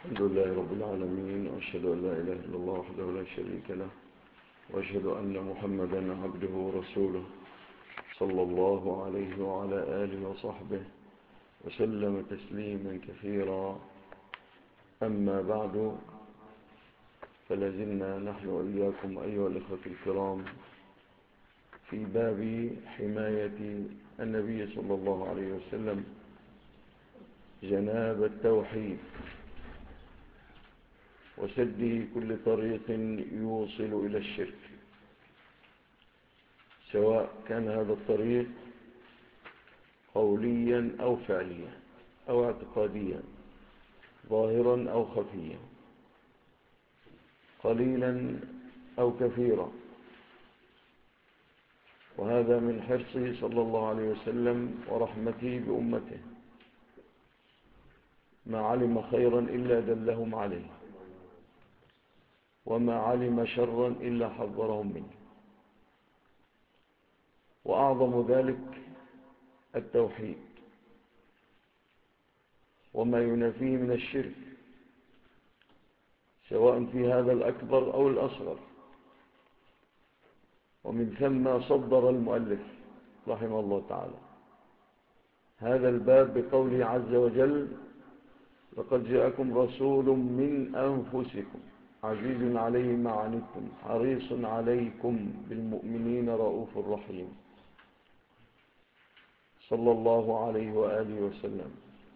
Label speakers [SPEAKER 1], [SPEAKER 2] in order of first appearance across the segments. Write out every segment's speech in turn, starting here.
[SPEAKER 1] الحمد لله رب العالمين، وأشهد أن لا إله إلا الله وحده لا شريك له، وأشهد أن محمدا عبده ورسوله صلى الله عليه وعلى آله وصحبه وسلم تسليما كثيرا. أما بعد، فلازلنا نحن وإياكم أيها الإخوة الكرام في باب حماية النبي صلى الله عليه وسلم جناب التوحيد وسد كل طريق يوصل إلى الشرك، سواء كان هذا الطريق قوليا أو فعليا أو اعتقاديا، ظاهرا أو خفيا، قليلا أو كثيرا. وهذا من حرصه صلى الله عليه وسلم ورحمته بأمته، ما علم خيرا إلا دلهم عليه، وما علم شرا إلا حذرهم منه. وأعظم ذلك التوحيد وما ينافيه من الشرك، سواء في هذا الأكبر أو الأصغر. ومن ثم صدر المؤلف رحمه الله تعالى هذا الباب بقوله عز وجل: لقد جاءكم رسول من أنفسكم عزيز عليه ما عنتم حريص عليكم بالمؤمنين رؤوف رحيم، صلى الله عليه وآله وسلم.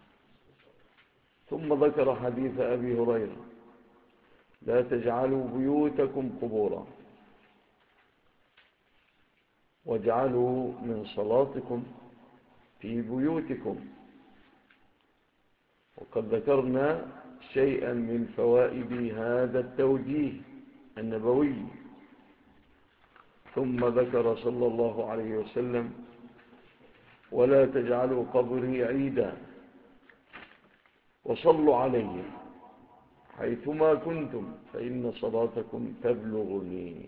[SPEAKER 1] ثم ذكر حديث أبي هريرة: لا تجعلوا بيوتكم قبورا واجعلوا من صلاتكم في بيوتكم. وقد ذكرنا شيئا من فوائد هذا التوجيه النبوي. ثم ذكر صلى الله عليه وسلم: ولا تجعلوا قبري عيدا وصلوا علي حيثما كنتم فإن صلاتكم تبلغني.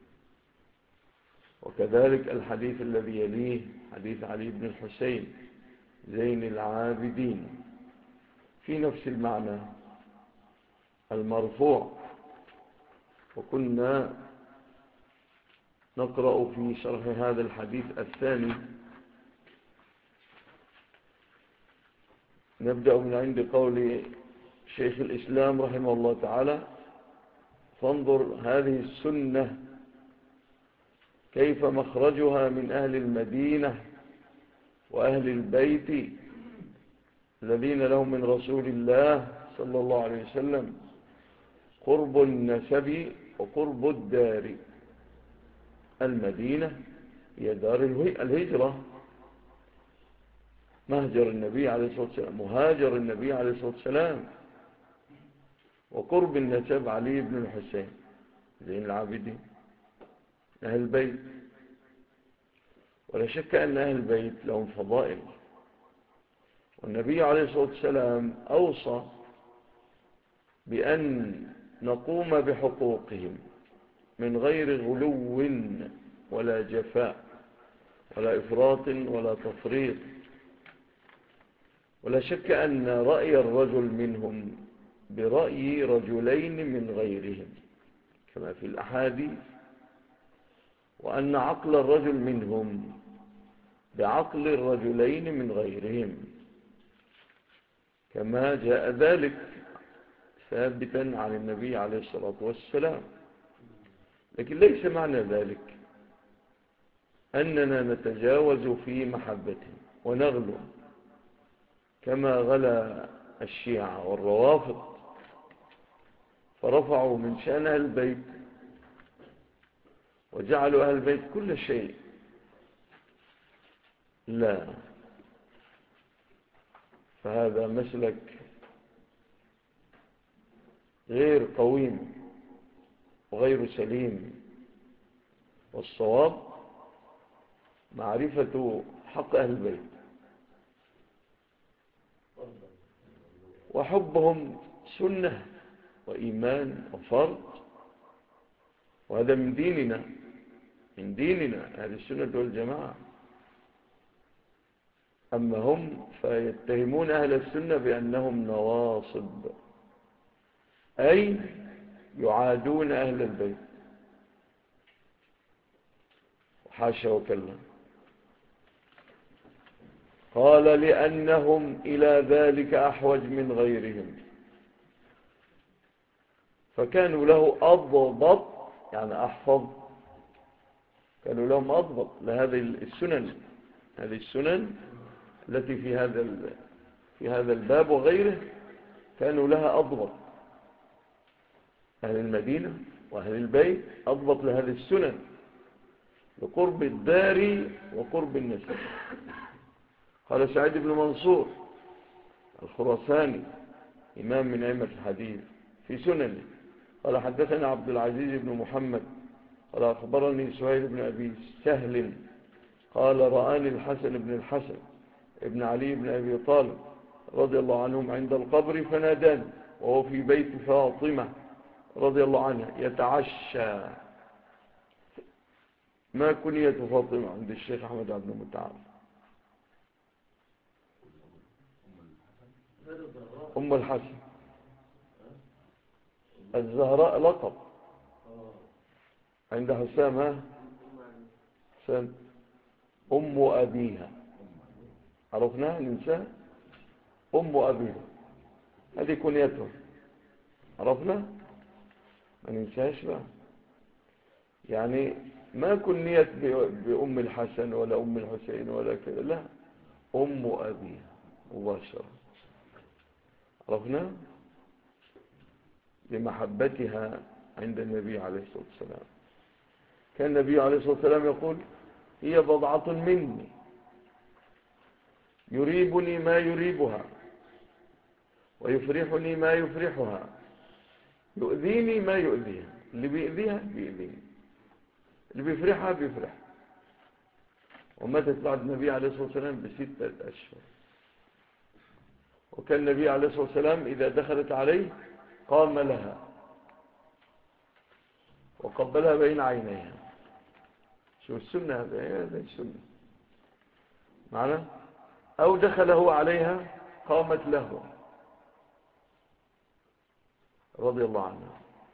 [SPEAKER 1] وكذلك الحديث الذي يليه حديث علي بن الحسين زين العابدين في نفس المعنى المرفوع. وكنا نقرأ في شرح هذا الحديث الثاني. نبدأ من عند قول شيخ الإسلام رحمه الله تعالى: فانظر هذه السنة كيف مخرجها من أهل المدينة وأهل البيت الذين لهم من رسول الله صلى الله عليه وسلم قرب النسب وقرب الدار. المدينة هي دار الهجرة، مهجر النبي عليه الصلاة والسلام، مهاجر النبي عليه الصلاة والسلام. وقرب النسب علي بن الحسين زين العابدين أهل البيت. ولا شك أن أهل البيت لهم فضائل، والنبي عليه الصلاة والسلام أوصى بأن نقوم بحقوقهم من غير غلو ولا جفاء ولا إفراط ولا تفريط. ولا شك أن رأي الرجل منهم برأي رجلين من غيرهم كما في الأحاديث، وأن عقل الرجل منهم بعقل الرجلين من غيرهم كما جاء ذلك ثابتا عن النبي عليه الصلاة والسلام. لكن ليس معنى ذلك أننا نتجاوز في محبتهم ونغلو كما غلا الشيعة والروافض، فرفعوا من شأن أهل البيت وجعلوا أهل البيت كل شيء. لا، فهذا مسلك غير قويم وغير سليم. والصواب معرفة حق أهل البيت وحبهم سنة وإيمان وفرض، وهذا من ديننا، من ديننا أهل السنة والجماعة. أما هم فيتهمون أهل السنة بأنهم نواصب أي يعادون أهل البيت، حاشا وكلا. قال لأنهم إلى ذلك أحوج من غيرهم، فكانوا له أضبط، يعني أحفظ، كانوا لهم أضبط لهذه السنن، هذه السنن التي في هذا الباب وغيره، كانوا لها أضبط. أهل المدينة وأهل البيت أضبط لهذه السنن لقرب الدار وقرب النسب. قال سعيد بن منصور الخراساني إمام من أئمة الحديث في سننه، قال حدثنا عبد العزيز بن محمد قال أخبرني سهيل بن أبي سهل قال رآني الحسن بن الحسن ابن علي بن أبي طالب رضي الله عنهم عند القبر فناداني وهو في بيت فاطمة رضي الله عنها يتعشى. ما كنية فاطمة عند الشيخ أحمد عبد المتعال؟ أم الحسن. الزهراء لقب عند حسام. ها حسام أم أبيها، عرفناها ننساها. أم أبيها هذه كنيتها، عرفنا ما ننساش بقى. يعني ما كنيت بأم الحسن ولا أم الحسين ولا كذا، لا، أم أبيها مباشرة، عرفنا لمحبتها عند النبي عليه الصلاة والسلام. كان النبي عليه الصلاة والسلام يقول هي بضعة مني يريبني ما يريبها ويفرحني ما يفرحها يؤذيني ما يؤذيها. اللي بيؤذيها بيؤذيني، اللي بيفرحها بيفرح. وماتت بعد النبي عليه الصلاة والسلام ب6 أشهر. وكان النبي عليه الصلاة والسلام إذا دخلت عليه قام لها وقبلها بين عينيها. شو السنة هذا السنة معنا. أو دخله عليها قامت له رضي الله عنها.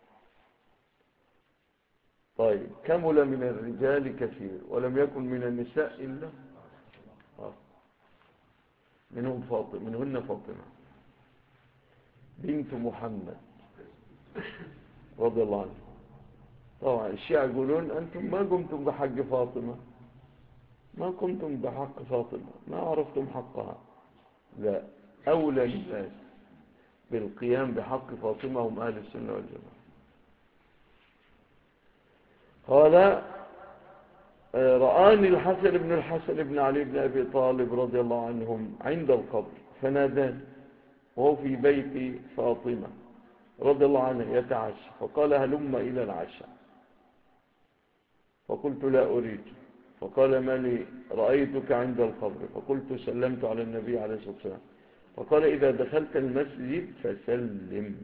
[SPEAKER 1] طيب كمل من الرجال كثير ولم يكن من النساء إلا منهن فاطمة بنت محمد رضي الله عنها. طبعا الشيعة يقولون أنتم ما قمتم بحق فاطمة، ما قمتم بحق فاطمة، ما عرفتم حقها. لا، أولى الناس بالقيام بحق فاطمة هم أهل السنة والجماعة. قال رآني الحسن بن علي بن أبي طالب رضي الله عنهم عند القبر فناداني وهو في بيت فاطمة رضي الله عنها يتعشى، فقال هلم إلى العشاء، فقلت لا أريد. فقال ما لي رأيتك عند القبر؟ فقلت سلمت على النبي عليه الصلاة والسلام. فقال إذا دخلت المسجد فسلم.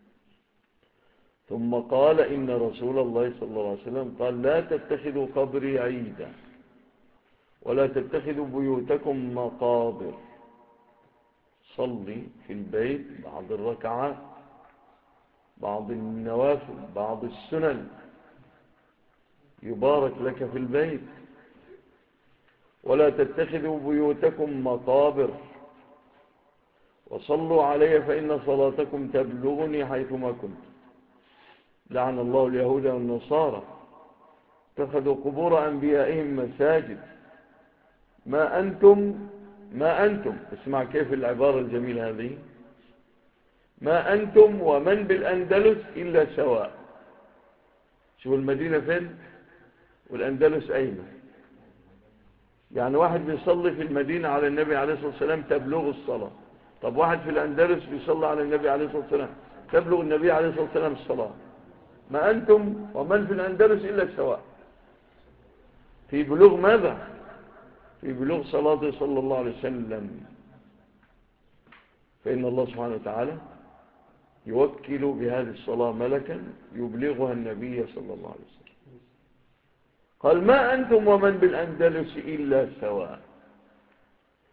[SPEAKER 1] ثم قال إن رسول الله صلى الله عليه وسلم قال لا تتخذوا قبري عيدا ولا تتخذوا بيوتكم مقابر. صلي في البيت بعض الركعات، بعض النوافل، بعض السنن، يبارك لك في البيت. ولا تتخذوا بيوتكم مقابر وصلوا علي فإن صلاتكم تبلغني حيثما كنت. لعن الله اليهود والنصارى اتخذوا قبور أنبيائهم مساجد. ما أنتم اسمع كيف العبارة الجميلة هذه، ما أنتم ومن بالأندلس إلا سواء. شوف المدينة فين والأندلس أين؟ يعني واحد بيصلي في المدينة على النبي عليه الصلاة والسلام تبلغ الصلاة. طب واحد في الأندلس بيصلي على النبي عليه الصلاة والسلام تبلغ النبي عليه الصلاة والسلام الصلاة. ما أنتم ومن في الأندلس إلا سواء في بلوغ ماذا؟ في بلوغ صلاة صلى الله عليه وسلم. فإن الله سبحانه وتعالى يوكل بهذه الصلاة ملكا يبلغها النبي صلى الله عليه وسلم. قال ما أنتم ومن بالأندلس إلا سواء.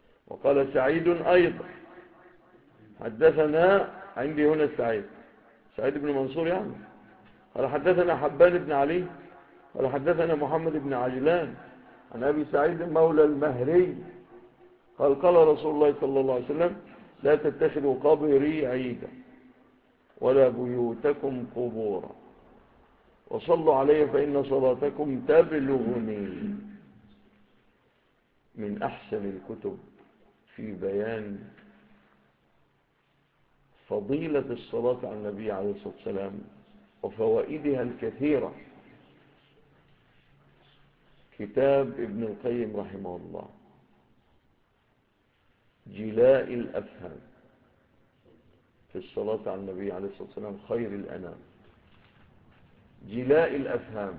[SPEAKER 1] وقال سعيد أيضا حدثنا عندي هنا سعيد بن منصور يعني. قال حدثنا حبان بن علي قال حدثنا محمد بن عجلان عن أبي سعيد مولى المهري قال قال رسول الله صلى الله عليه وسلم لا تتخذوا قبري عيدا ولا بيوتكم قبورا وصلوا علي فإن صلاتكم تبلغني. من أحسن الكتب في بيان فضيلة الصلاة على النبي عليه الصلاة والسلام وفوائدها الكثيرة كتاب ابن القيم رحمه الله جلاء الأفهام في الصلاة على النبي عليه الصلاة والسلام خير الأنام. جلاء الأفهام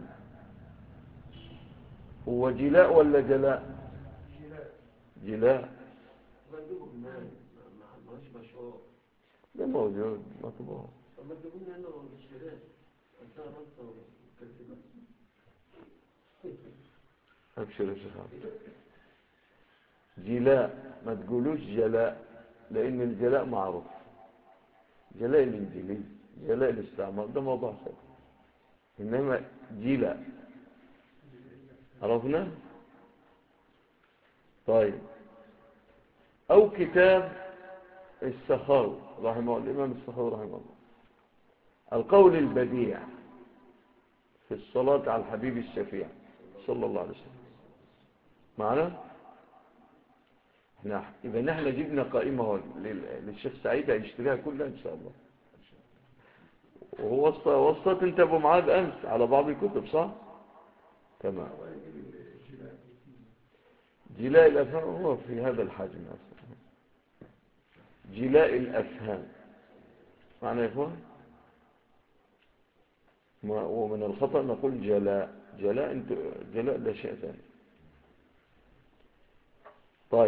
[SPEAKER 1] هو جلاء ولا جلاء؟ جلاء ده موجود مطبوع. أبشر يا شيخ. جلاء ما تقولوش جلاء لأن الجلاء معروف. جلاء الإنجليزي جلاء الاستعمار ده موضوع ثاني. إنما جلاء عرفنا. طيب أو كتاب السخاوي رحمه الله الإمام السخاوي رحمه الله القول البديع في الصلاة على الحبيب الشفيع صلى الله عليه وسلم. معنا إذا نحن جبنا قائمة للشيخ سعيد هيشتريها كلها إن شاء الله. وهو وصلت انت ابو معاذ أمس على بعض الكتب صح؟ تمام. جلاء الأفهام هو في هذا الحجم أصلا. جلاء الأفهام معنى يا إخوان. ومن الخطأ نقول جلاء. جلاء ده شيء ثاني. طيب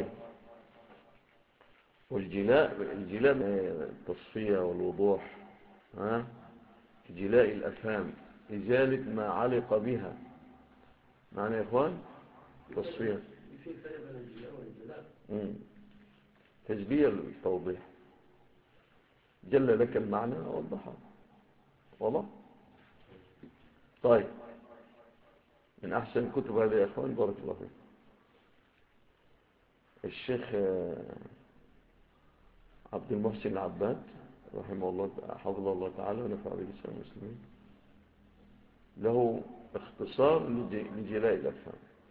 [SPEAKER 1] والجلاء التصفية والوضوح جلاء الأفهام إزالة ما علق بها. معنى يا إخوان تصفية تجلية التوضيح. جل لك المعنى وضحه والله. طيب من أحسن الكتب هذه يا إخوان بارك الله فيك الشيخ عبد المحسن العباد رحمه الله حفظه الله تعالى ونفع بالإسلام المسلمين له اختصار لجلاء الأفهام.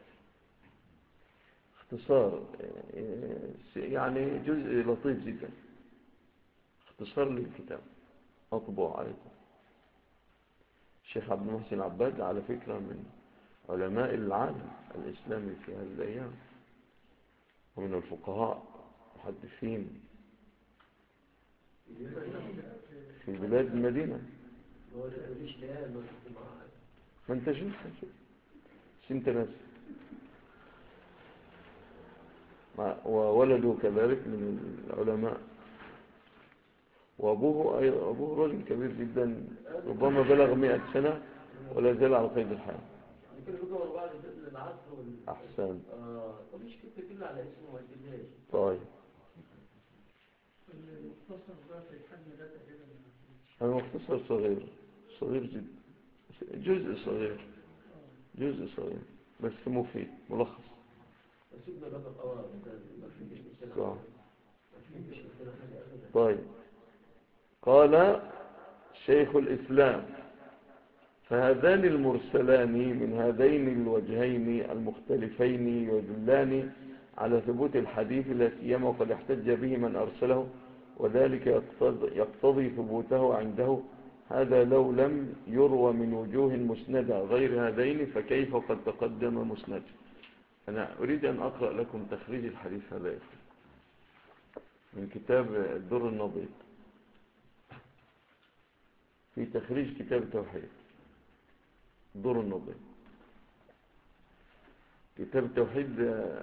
[SPEAKER 1] اختصار يعني جزء لطيف جدا. اختصار للكتاب أطبع عليكم. الشيخ عبد المحسن العباد على فكرة من علماء العالم الإسلامي في هذه الأيام ومن الفقهاء محدثين في بلاد المدينة. ما انت شوف انت ناس وولده كذلك من العلماء وأبوه رجل كبير جدا ربما بلغ 100 سنة ولا زال على قيد الحياة. أحسن. طيب المختصر صغير جدا جزء صغير بس مفيد ملخص صح. طيب قال شيخ الإسلام فهذان المرسلان من هذين الوجهين المختلفين يدلان على ثبوت الحديث لا سيما وقد احتج به من أرسله وذلك يقتضي ثبوته عنده. هذا لو لم يروى من وجوه مسندة غير هذين فكيف قد تقدم مسند. أنا أريد أن أقرأ لكم تخريج الحديث هذا من كتاب الدر النضيد في تخريج كتاب التوحيد. الدر النضيد كتاب التوحيد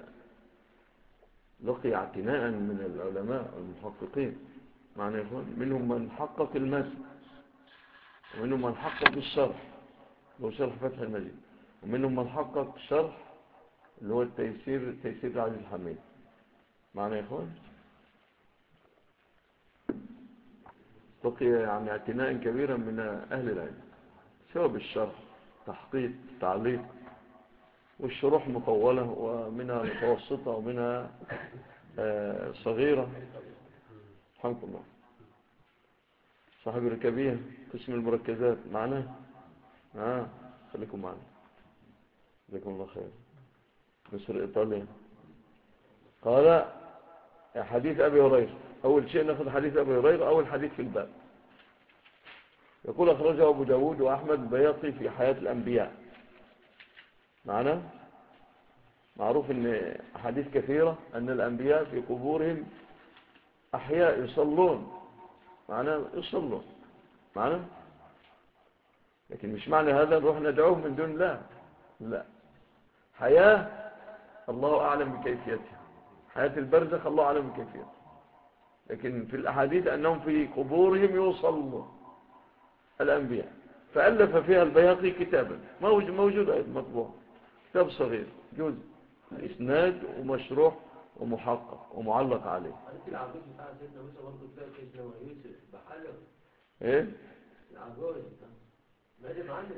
[SPEAKER 1] لقي اعتناء من العلماء المحققين. معنى يكون منهم من حقق المتن ومنهم من حقق الشرح اللي هو شرح فتح المجيد ومنهم من حقق شرح اللي هو تيسير العزيز الحميد. معنى يا اخوان بقي يعني اعتناء كبيرا من أهل العلم، سواء بالشرح، تحقيق، تعليق، والشروح مطولة ومنها متوسطة ومنها صغيرة. الحمد لله. صاحب الركابية قسم المركزات معنا. خليكم معنا، جزاكم الله خير. مصر إيطاليا. قال حديث أبي هريرة. أول شيء نأخذ حديث أبي هريرة، أول حديث في الباب. يقول أخرجه أبو داود وأحمد البيهقي في حياة الأنبياء. معنا معروف أن حديث كثيرة أن الأنبياء في قبورهم أحياء يصلون. معنا يصلون معنا، لكن مش معنى هذا نروح ندعوه من دون الله. لا، حياة الله أعلم بكيفيتها، حياة البرزخ الله أعلم بكيفيتها، لكن في الأحاديث أنهم في قبورهم يصلون الأنبياء. فألف فيها البيهقي كتابا موجود أيضا مطبوع، كتاب صغير جزء الإسناد ومشروح ومحقق ومعلق عليه.
[SPEAKER 2] العجوز بتاع سيدنا موسى برضه تلاقي سيدنا يوسف بحاله.
[SPEAKER 1] ايه
[SPEAKER 2] العجوز ماذا معلم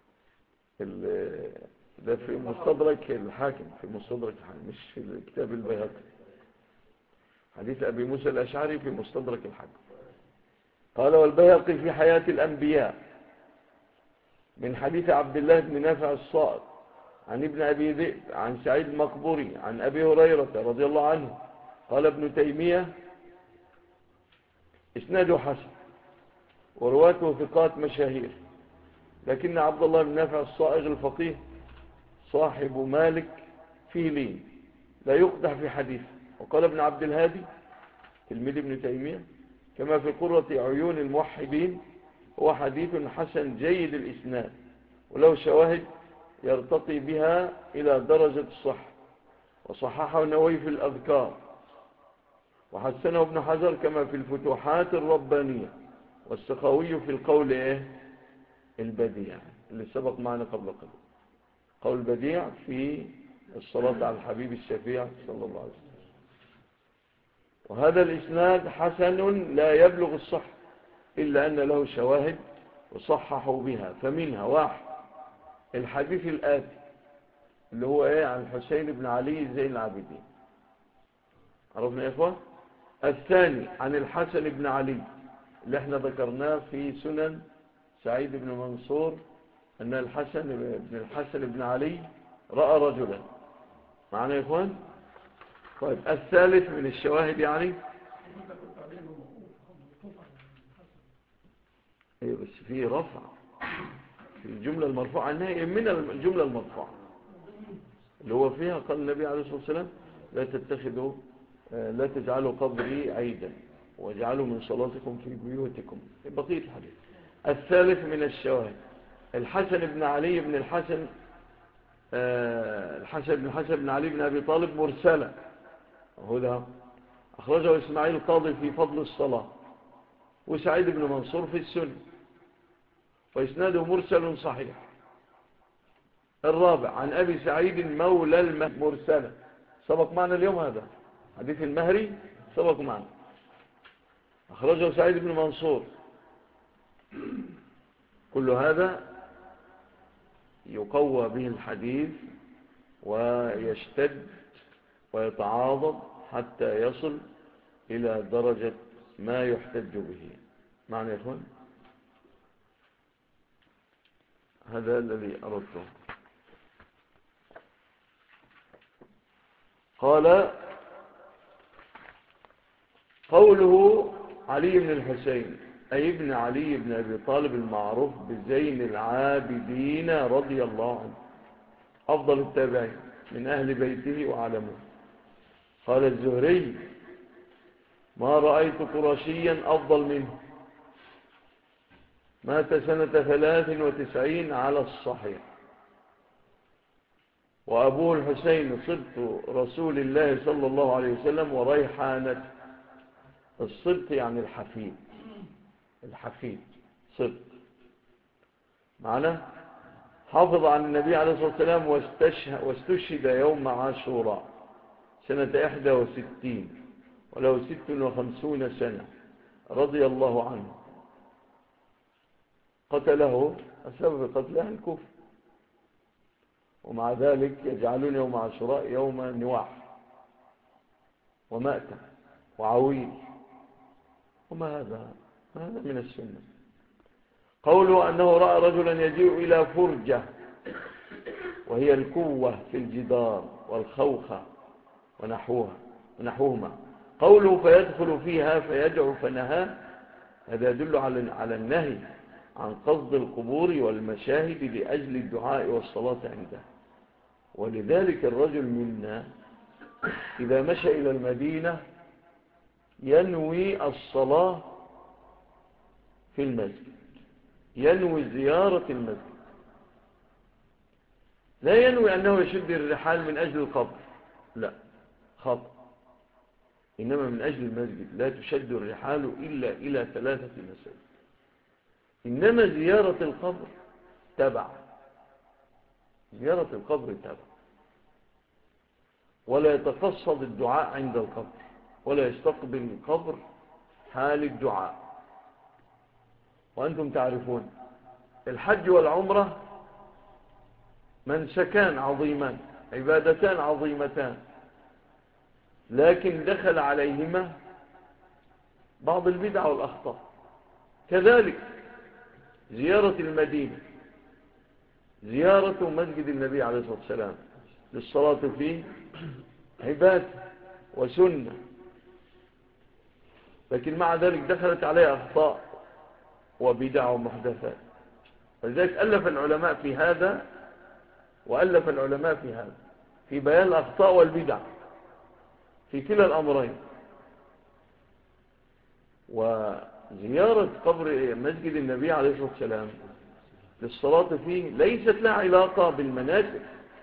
[SPEAKER 1] ده في مستدرك الحاكم، في مستدرك الحاكم مش في كتاب البيهقي. حديث أبي موسى الأشعري في مستدرك الحاكم. قال والبيهقي في حياة الأنبياء من حديث عبد الله بن نافع الصائغ عن ابن أبي ذئب عن سعيد المقبوري عن أبي هريرة رضي الله عنه قال ابن تيمية اسناده حسن ورواته ثقات مشاهير، لكن عبد الله بن نافع الصائغ الفقيه صاحب مالك فيه لين لا يقدح في حديثه. وقال ابن عبد الهادي تلميذ ابن تيمية كما في قرة عيون الموحدين هو حديث حسن جيد الإسناد ولو شواهد يرتقي بها إلى درجة الصحة، وصححه النووي في الأذكار وحسنه ابن حجر كما في الفتوحات الربانية، والسخاوي في القول البديع اللي سبق معنا قبل قليل، قول البديع في الصلاة على الحبيب الشفيع صلى الله عليه وسلم. وهذا الإسناد حسن لا يبلغ الصح إلا أن له شواهد وصححوا بها، فمنها واحد الحديث الآتي اللي هو عن الحسين بن علي زين العابدين، عرفنا يا إخوة. الثاني عن الحسن بن علي اللي احنا ذكرناه في سنن سعيد بن منصور أن الحسن بن علي رأى رجلا. معنا يا إخوان. طيب الثالث من الشواهد يعني ايه بس في رفع في الجملة المرفوعة عنها من الجملة المرفوعة اللي هو فيها قال النبي عليه الصلاة والسلام لا تجعلوا قبري عيدا واجعلوا من صلاتكم في بيوتكم، بقية الحديث. الثالث من الشواهد الحسن بن علي بن الحسن الحسن بن علي بن أبي طالب مرسلا، هذا أخرجه إسماعيل القاضي في فضل الصلاة وسعيد بن منصور في السنة وإسناده مرسل صحيح. الرابع عن أبي سعيد مولى المرسلة سبق معنا اليوم، هذا حديث المهري سبق معنا، أخرجه سعيد بن منصور. كل هذا يقوى به الحديث ويشتد ويتعاضد حتى يصل إلى درجة ما يحتج به. معنى يا إخوان هذا الذي أردته. قال قوله علي بن الحسين أي ابن علي بن أبي طالب المعروف بزين العابدين رضي الله عنه أفضل التابعين من أهل بيته وعلمه. قال الزهري ما رأيت قرشيا أفضل منه، مات سنة 93 على الصحيح، وأبوه الحسين صبت رسول الله صلى الله عليه وسلم وريحانته. الصبت يعني الحفيد صبت معنا. حافظ عن النبي عليه الصلاة والسلام واستشهد يوم عاشوراء سنة 61 وله 56 سنة رضي الله عنه قتله سبب قتله الكفر، ومع ذلك يجعلون يوم عاشوراء يوم نواح ومأتة وعويل، وما هذا؟ ما هذا من السنة. قوله أنه رأى رجلا يجيء إلى فرجة، وهي الكوة في الجدار والخوخة ونحوهما. قوله فيدخل فيها فيدعو فنهى، هذا يدل على النهي عن قصد القبور والمشاهد لأجل الدعاء والصلاة عنده. ولذلك الرجل منا إذا مشى إلى المدينة ينوي الصلاة في المسجد، ينوي زيارة المسجد، لا ينوي أنه يشد الرحال من أجل القبر، لا، خطأ. إنما من أجل المسجد. لا تشد الرحال إلا إلى 3 مساجد. إنما زيارة القبر تبع، زيارة القبر تبع، ولا يتقصد الدعاء عند القبر، ولا يستقبل القبر حال الدعاء. وأنتم تعرفون الحج والعمرة منسكان عظيمان، عبادتان عظيمتان، لكن دخل عليهما بعض البدع والأخطاء. كذلك زيارة المدينة، زيارة مسجد النبي عليه الصلاة والسلام للصلاة فيه عبادة وسنة، لكن مع ذلك دخلت عليه أخطاء وبدع ومحدثات. فلذلك ألف العلماء في هذا، وألف العلماء في هذا، في بيان الأخطاء والبدع في كلا الأمرين. وزيارة قبر مسجد النبي عليه الصلاة والسلام للصلاة فيه ليست لها علاقة بالمناسك.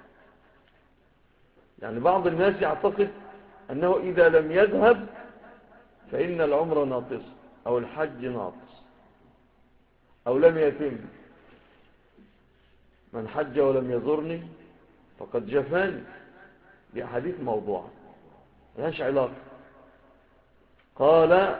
[SPEAKER 1] يعني بعض الناس يعتقد أنه إذا لم يذهب فإن العمر ناقص أو الحج ناقص أو لم يتم. من حج ولم يزرني فقد جفاني، دي حديث موضوع ملهاش علاقة. قال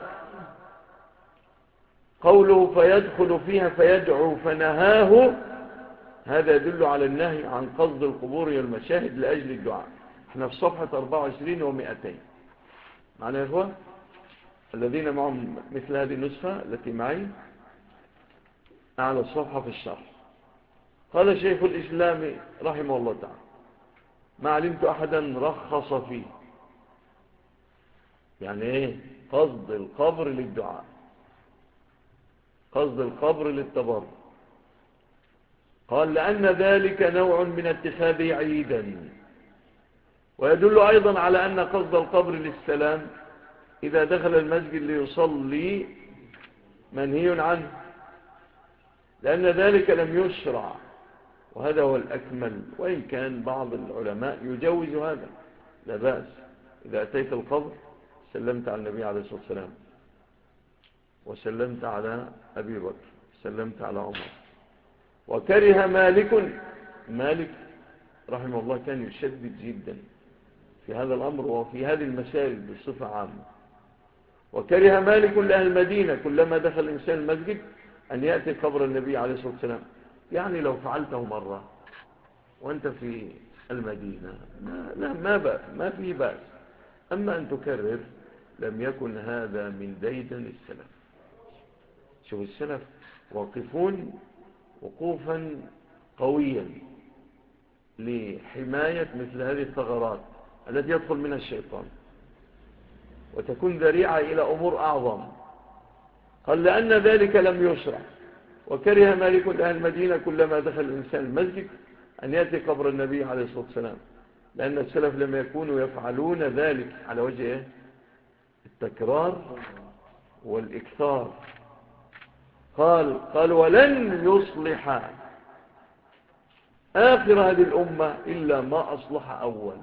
[SPEAKER 1] قوله فيدخل فيها فيدعو فنهاه، هذا يدل على النهي عن قصد القبور والمشاهد لأجل الدعاء. احنا في صفحة 24 و200 معنا يا إخوة الذين معهم مثل هذه النسخة التي معي أعلى الصفحة في الشرح. قال شيخ الإسلام رحمه الله تعالى ما علمت أحدا رخص فيه. يعني إيه قصد القبر للدعاء، قصد القبر للتبرك؟ قال لأن ذلك نوع من اتخاذه عيدا، ويدل أيضا على أن قصد القبر للسلام إذا دخل المسجد ليصلي منهي عنه، لأن ذلك لم يشرع، وهذا هو الأكمل. وإن كان بعض العلماء يجوز هذا، لا بأس. إذا أتيت القبر سلمت على النبي عليه الصلاة والسلام، وسلمت على أبي بكر، سلمت على عمر. وكره مالك رحمه الله كان يشدد جدا في هذا الأمر وفي هذه المسائل بصفة عامة. وكره مالك لأهل المدينة كلما دخل الإنسان المسجد أن يأتي قبر النبي عليه الصلاة والسلام. يعني لو فعلته مرة وأنت في المدينة ما فيه بأس. أما أن تكرر لم يكن هذا من ديدن السلف. شوف السلف واقفون وقوفا قويا لحماية مثل هذه الثغرات التي يدخل منها الشيطان وتكون ذريعة إلى أمور أعظم. قال لأن ذلك لم يشرع. وكره مالك لأهل المدينة كلما دخل الإنسان المسجد أن يأتي قبر النبي عليه الصلاة والسلام، لأن السلف لم يكونوا يفعلون ذلك على وجه التكرار والإكثار. قال ولن يصلح آخر هذه الأمة إلا ما أصلح أولا.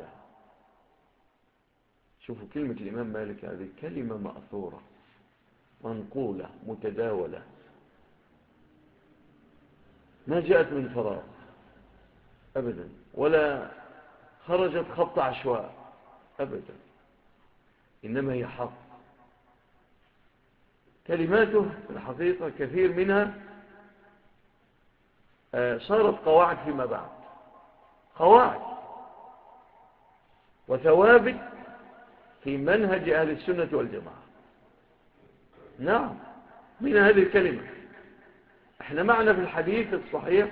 [SPEAKER 1] شوفوا كلمة الإمام مالك، هذه كلمة مأثورة منقولة متداولة، ما جاءت من فراغ أبدا، ولا خرجت خط عشواء أبدا، إنما هي حق. كلماته في الحقيقة كثير منها صارت قواعد فيما بعد، قواعد وثوابت في منهج أهل السنة والجماعة. نعم، من هذه الكلمة احنا معنا في الحديث الصحيح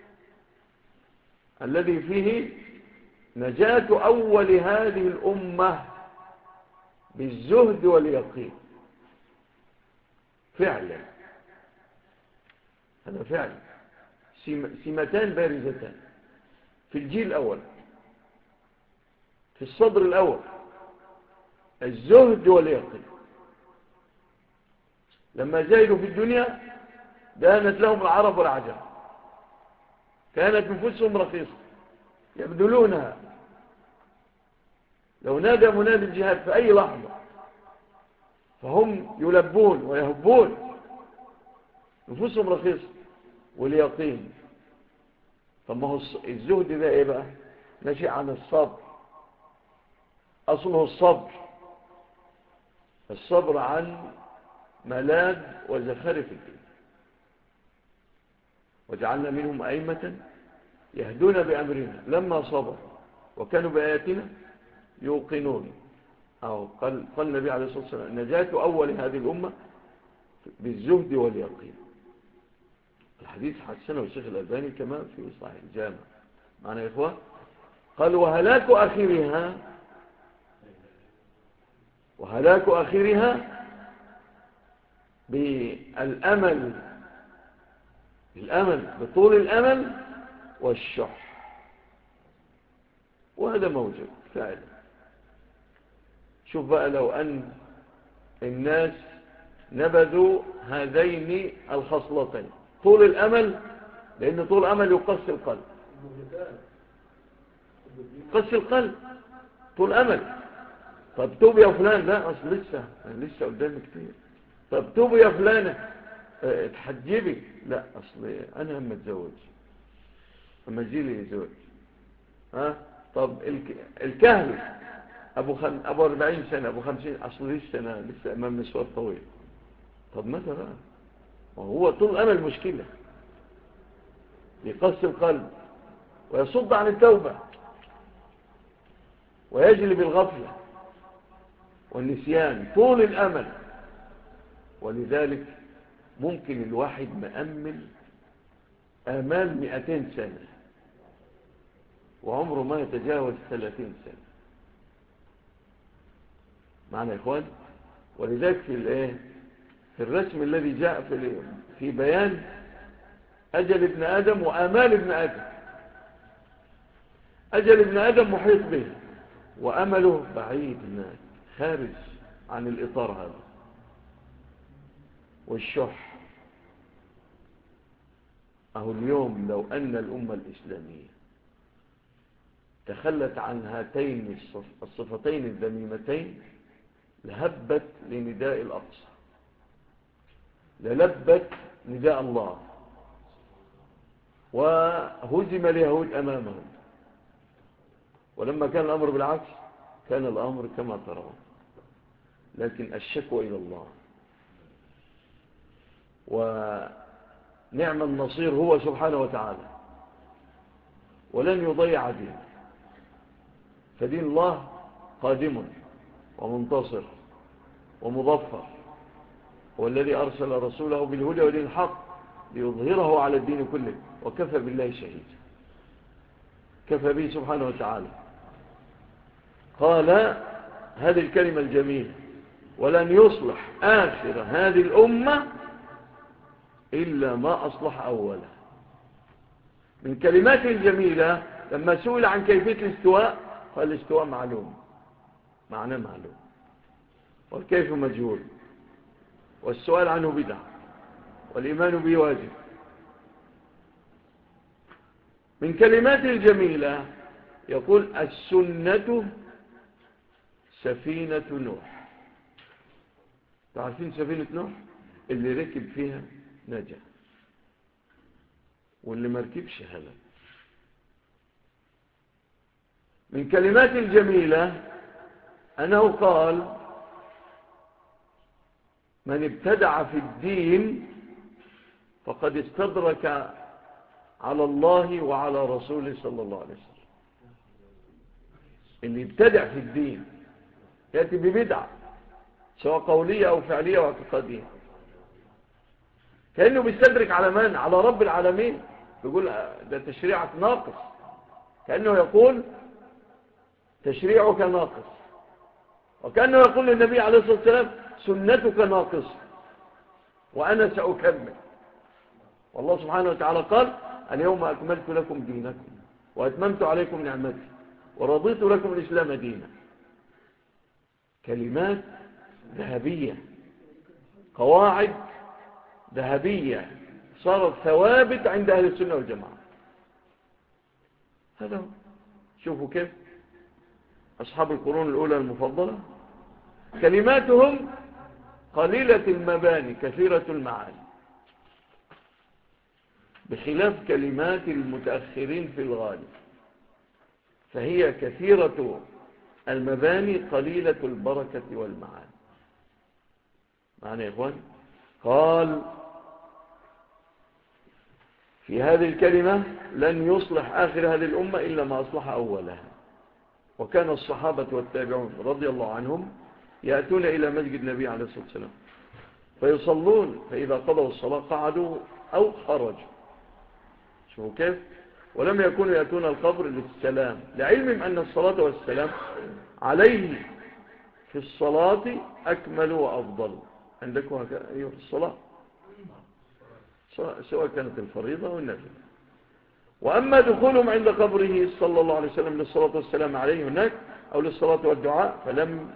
[SPEAKER 1] الذي فيه نجاة أول هذه الأمة بالزهد واليقين. فعلا هذا فعلا سمتان بارزتان في الجيل الأول، في الصدر الأول، الزهد واليقين. لما زهدوا في الدنيا دانت لهم العرب والعجم، كانت نفوسهم رخيصة يبذلونها. لو نادى منادي الجهاد في أي لحظة فهم يلبون ويهبون، نفوسهم رخيصة. واليقين، فما هو الزهد ده ايه بقى؟ ناشئ عن الصبر، أصله الصبر، الصبر عن ملاذ وزخارف الدين. وجعلنا منهم أئمة يهدون بأمرنا لما صبروا وكانوا بآياتنا يوقنون. أو قال النبي عليه الصلاة والسلام نجاة أول هذه الأمة بالزهد واليقين. الحديث حسنه الشيخ الألباني كما في صحيح الجامع. معنا يا إخوة؟ قال وهلاك آخرها بالأمل، بطول الأمل والشح. وهذا موجود فعلا. شوف بقى لو أن الناس نبذوا هذين الخصلتين، طول الأمل، لأن طول الأمل يقسي القلب، يقسي القلب طول أمل. طب توب يا فلان، لا أصل لسه قدامي كتير. طب توب يا فلانة، اتحجبي، لا أصل أنا أما أتزوج، أما أجيلي زوج. طب الكهل أبو 40 سنة، أبو 50، أصل لسه أمام مشوار طويل. طب ماذا بقى؟ وهو طول الأمل مشكلة، يقسي القلب ويصد عن التوبة ويجلب الغفلة والنسيان، طول الأمل. ولذلك ممكن الواحد مأمل آمال 200 سنة وعمره ما يتجاوز 30 سنة. معنا يا إخوان؟ ولذلك في الرسم الذي جاء في بيان أجل ابن آدم وآمال ابن آدم، أجل ابن آدم محيط به وأمله بعيد هناك خارج عن الإطار هذا. والشح، أهو اليوم لو أن الأمة الإسلامية تخلت عن هاتين الصفتين الذميمتين لهبت لنداء الأقصى، للبت نداء الله، وهزم اليهود أمامهم. ولما كان الأمر بالعكس كان الأمر كما ترون. لكن الشكوى إلى الله، ونعم النصير هو سبحانه وتعالى، ولن يضيع دينه. فدين الله قادم ومنتصر ومظفر، هو الذي أرسل رسوله بالهدى ودين الحق ليظهره على الدين كله، وكفى بالله شهيدا، كفى به سبحانه وتعالى. قال هذه الكلمة الجميلة: ولن يصلح آخر هذه الأمة إلا ما أصلح أولا. من كلمات الجميلة لما سئل عن كيفية الاستواء قال الاستواء معلوم، معناه معلوم، والكيف مجهول، والسؤال عنه بدعة، والإيمان به واجب. من كلمات الجميلة يقول السنة سفينة نوح. تعرفين سفينة نوح؟ اللي ركب فيها نجا، واللي مركبش هلك. من كلمات الجميلة أنه قال من ابتدع في الدين فقد استدرك على الله وعلى رسوله صلى الله عليه وسلم. اللي يبتدع في الدين يأتي ببدعة سواء قولية أو فعلية واعتقادية، كأنه بيستدرك على من؟ على رب العالمين، يقول ده تشريعك ناقص، كأنه يقول تشريعك ناقص، وكأنه يقول للنبي عليه الصلاة والسلام سنتك ناقص وأنا سأكمل. والله سبحانه وتعالى قال اليوم أكملت لكم دينكم وأتممت عليكم نعمتي ورضيت لكم الإسلام دينا. كلمات ذهبية، قواعد ذهبية صارت ثوابت عند أهل السنة والجماعة. هذا هو. شوفوا كيف أصحاب القرون الأولى المفضلة كلماتهم قليلة المباني كثيرة المعاني، بخلاف كلمات المتأخرين في الغالب، فهي كثيرة المباني قليلة البركة والمعاني. معنى يا إخوان؟ قال في هذه الكلمة لن يصلح آخر هذه الأمة إلا ما أصلح أولها. وكان الصحابة والتابعون رضي الله عنهم يأتون إلى مسجد النبي عليه الصلاة والسلام فيصلون، فإذا قضوا الصلاة قعدوا أو خرجوا. شوفوا كيف؟ ولم يكونوا يأتون القبر للسلام، لعلمهم أن الصلاة والسلام عليه في الصلاة أكمل وأفضل. عندكم أيها الصلاة سواء كانت الفريضة أو النافلة. وأما دخولهم عند قبره صلى الله عليه وسلم للصلاة والسلام عليه هناك أو للصلاة والدعاء فلم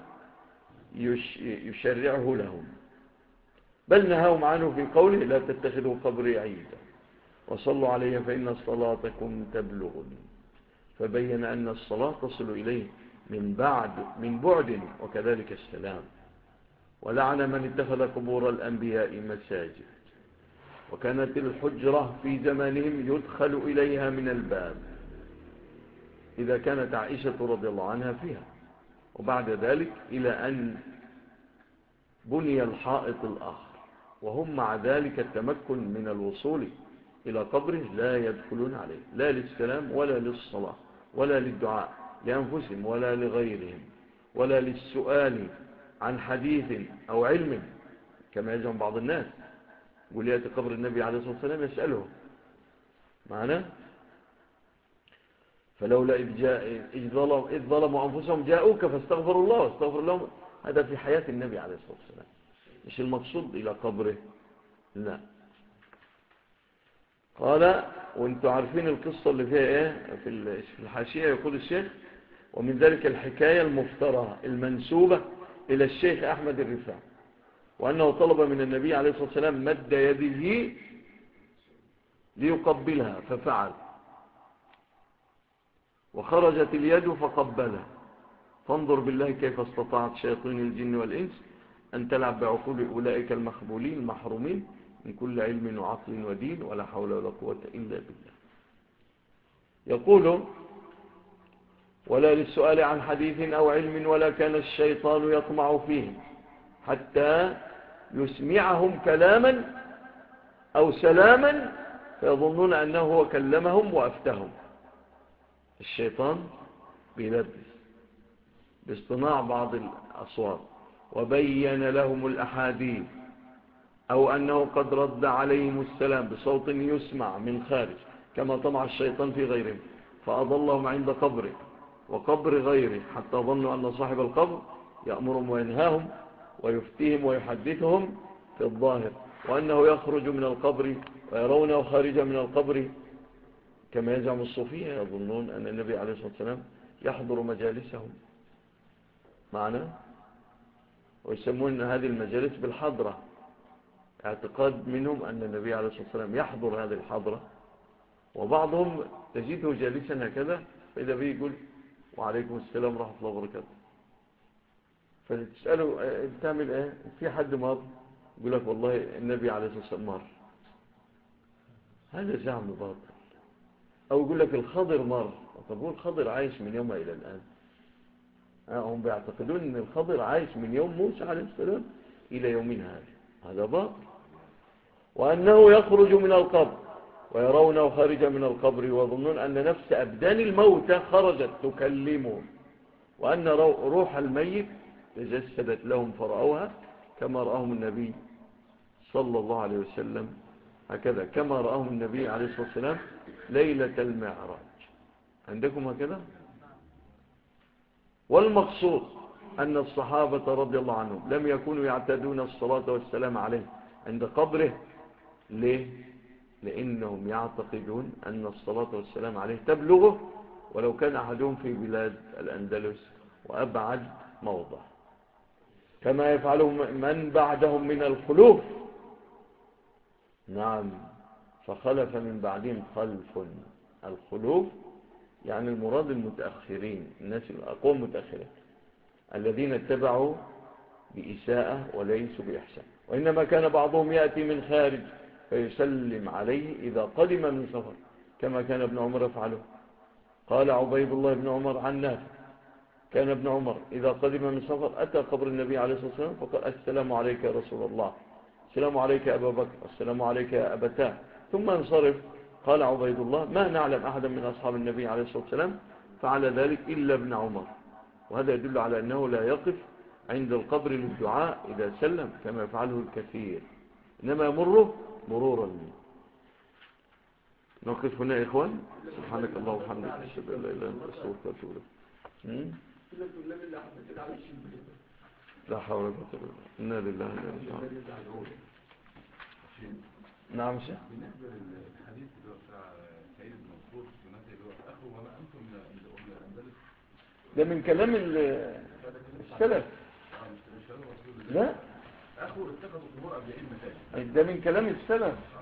[SPEAKER 1] يشرعه لهم، بل نهاهم عنه في قوله لا تتخذوا قبري عيدا وصلوا علي فإن صلاتكم تبلغني. فبين أن الصلاة تصل إليه من بعد وكذلك السلام. ولعن من اتخذ قبور الأنبياء مساجد. وكانت الحجرة في زمانهم يدخل إليها من الباب إذا كانت عائشة رضي الله عنها فيها، وبعد ذلك إلى أن بني الحائط الآخر، وهم مع ذلك التمكن من الوصول إلى قبره لا يدخلون عليه لا للسلام ولا للصلاة ولا للدعاء لأنفسهم ولا لغيرهم ولا للسؤال عن حديث أو علم كما يزعم بعض الناس، يقول يأتي قبر النبي عليه الصلاة والسلام يسأله معنا. فلولا إذ ظلموا أنفسهم جاءوك فاستغفروا الله واستغفر لهم. هذا في حياة النبي عليه الصلاة والسلام، مش المقصود إلى قبره، لا. قال وانتم عارفين القصة اللي فيها ايه في الحاشية، يقول الشيخ ومن ذلك الحكاية المفترى المنسوبة إلى الشيخ أحمد الرفاعي، وأنه طلب من النبي عليه الصلاة والسلام مد يده ليقبلها ففعل، وخرجت اليد فقبلها. فانظر بالله كيف استطاعت شياطين الجن والإنس أن تلعب بعقول أولئك المخبولين المحرومين من كل علم وعقل ودين ولا حول ولا قوة إلا بالله. يقول ولا للسؤال عن حديث أو علم ولا كان الشيطان يطمع فيهم حتى يسمعهم كلاما أو سلاما فيظنون أنه هو كلمهم وأفتهم. الشيطان بيلبس باصطناع بعض الأصوات وبين لهم الأحاديث أو أنه قد رد عليهم السلام بصوت يسمع من خارج كما طمع الشيطان في غيرهم، فأضلهم عند قبره وقبر غيره حتى ظنوا أن صاحب القبر يأمرهم وينهاهم ويفتيهم ويحدثهم في الظاهر، وأنه يخرج من القبر ويرونه خارجا من القبر كما يزعم الصوفية، يظنون أن النبي عليه الصلاة والسلام يحضر مجالسهم معنا، ويسمون هذه المجالس بالحضرة، اعتقاد منهم أن النبي عليه الصلاة والسلام يحضر هذه الحضرة. وبعضهم تجده جالسا هكذا فإذا به يقول وعليكم السلام ورحمة الله وبركاته، فتسأله تعمل ايه؟ في حد مر؟ يقول لك والله النبي عليه الصلاة والسلام مر. هذا زعم باطل. أو يقول لك الخضر مر. طب الخضر عايش من يومها إلى الآن؟ هم بيعتقدون أن الخضر عايش من يوم موسى عليه السلام إلى يومنا هذا. هذا باطل. وأنه يخرج من القبر ويرونه خارجا من القبر ويظنون أن نفس أبدان الموتى خرجت تكلمهم، وأن روح الميت تجسدت لهم فرأوها كما رأهم النبي صلى الله عليه وسلم، هكذا كما رأهم النبي عليه الصلاة والسلام ليلة المعراج. عندكم هكذا؟ والمقصود أن الصحابة رضي الله عنهم لم يكونوا يعتادون الصلاة والسلام عليه عند قبره. ليه؟ لأنهم يعتقدون أن الصلاة والسلام عليه تبلغه ولو كان أحدهم في بلاد الأندلس وأبعد موضع، كما يفعله من بعدهم من الخلوف. نعم، فخلف من بعدهم خلف. الخلوف يعني المراد المتأخرين، الناس الأقوام متأخرين الذين اتبعوا بإساءة وليسوا بإحسان، وإنما كان بعضهم يأتي من خارج فيسلم عليه إذا قدم من سفر، كما كان ابن عمر يفعله. قال عبيد الله بن عمر عن نافع كان ابن عمر إذا قدم من سفر أتى قبر النبي عليه الصلاة والسلام فقال السلام عليك يا رسول الله، السلام عليك يا أبا بكر، السلام عليك يا أبتاه، ثم انصرف. قال عبيد الله ما نعلم أحدا من أصحاب النبي عليه الصلاة والسلام فعل ذلك إلا ابن عمر. وهذا يدل على أنه لا يقف عند القبر للدعاء إذا سلم كما يفعله الكثير، إنما يمره مرورا. نقف هنا يا إخوان. سبحانك الله وبحمدك أشهد أن لا إله إلا أنت أستغفرك وأتوب إليك. لا حول ولا قوة إلا بالله. إنا لله وإنا إليه راجعون. نعم شيخ.
[SPEAKER 3] بالنسبة للحديث اللي هو بتاع سيد المنصور في مثل اللي هو أخو وما أنتم الأندلس،
[SPEAKER 1] ده من كلام السلف. لا
[SPEAKER 3] أخو اتخذوا قبور أبيعين مساجد.
[SPEAKER 1] ده من كلام السلف.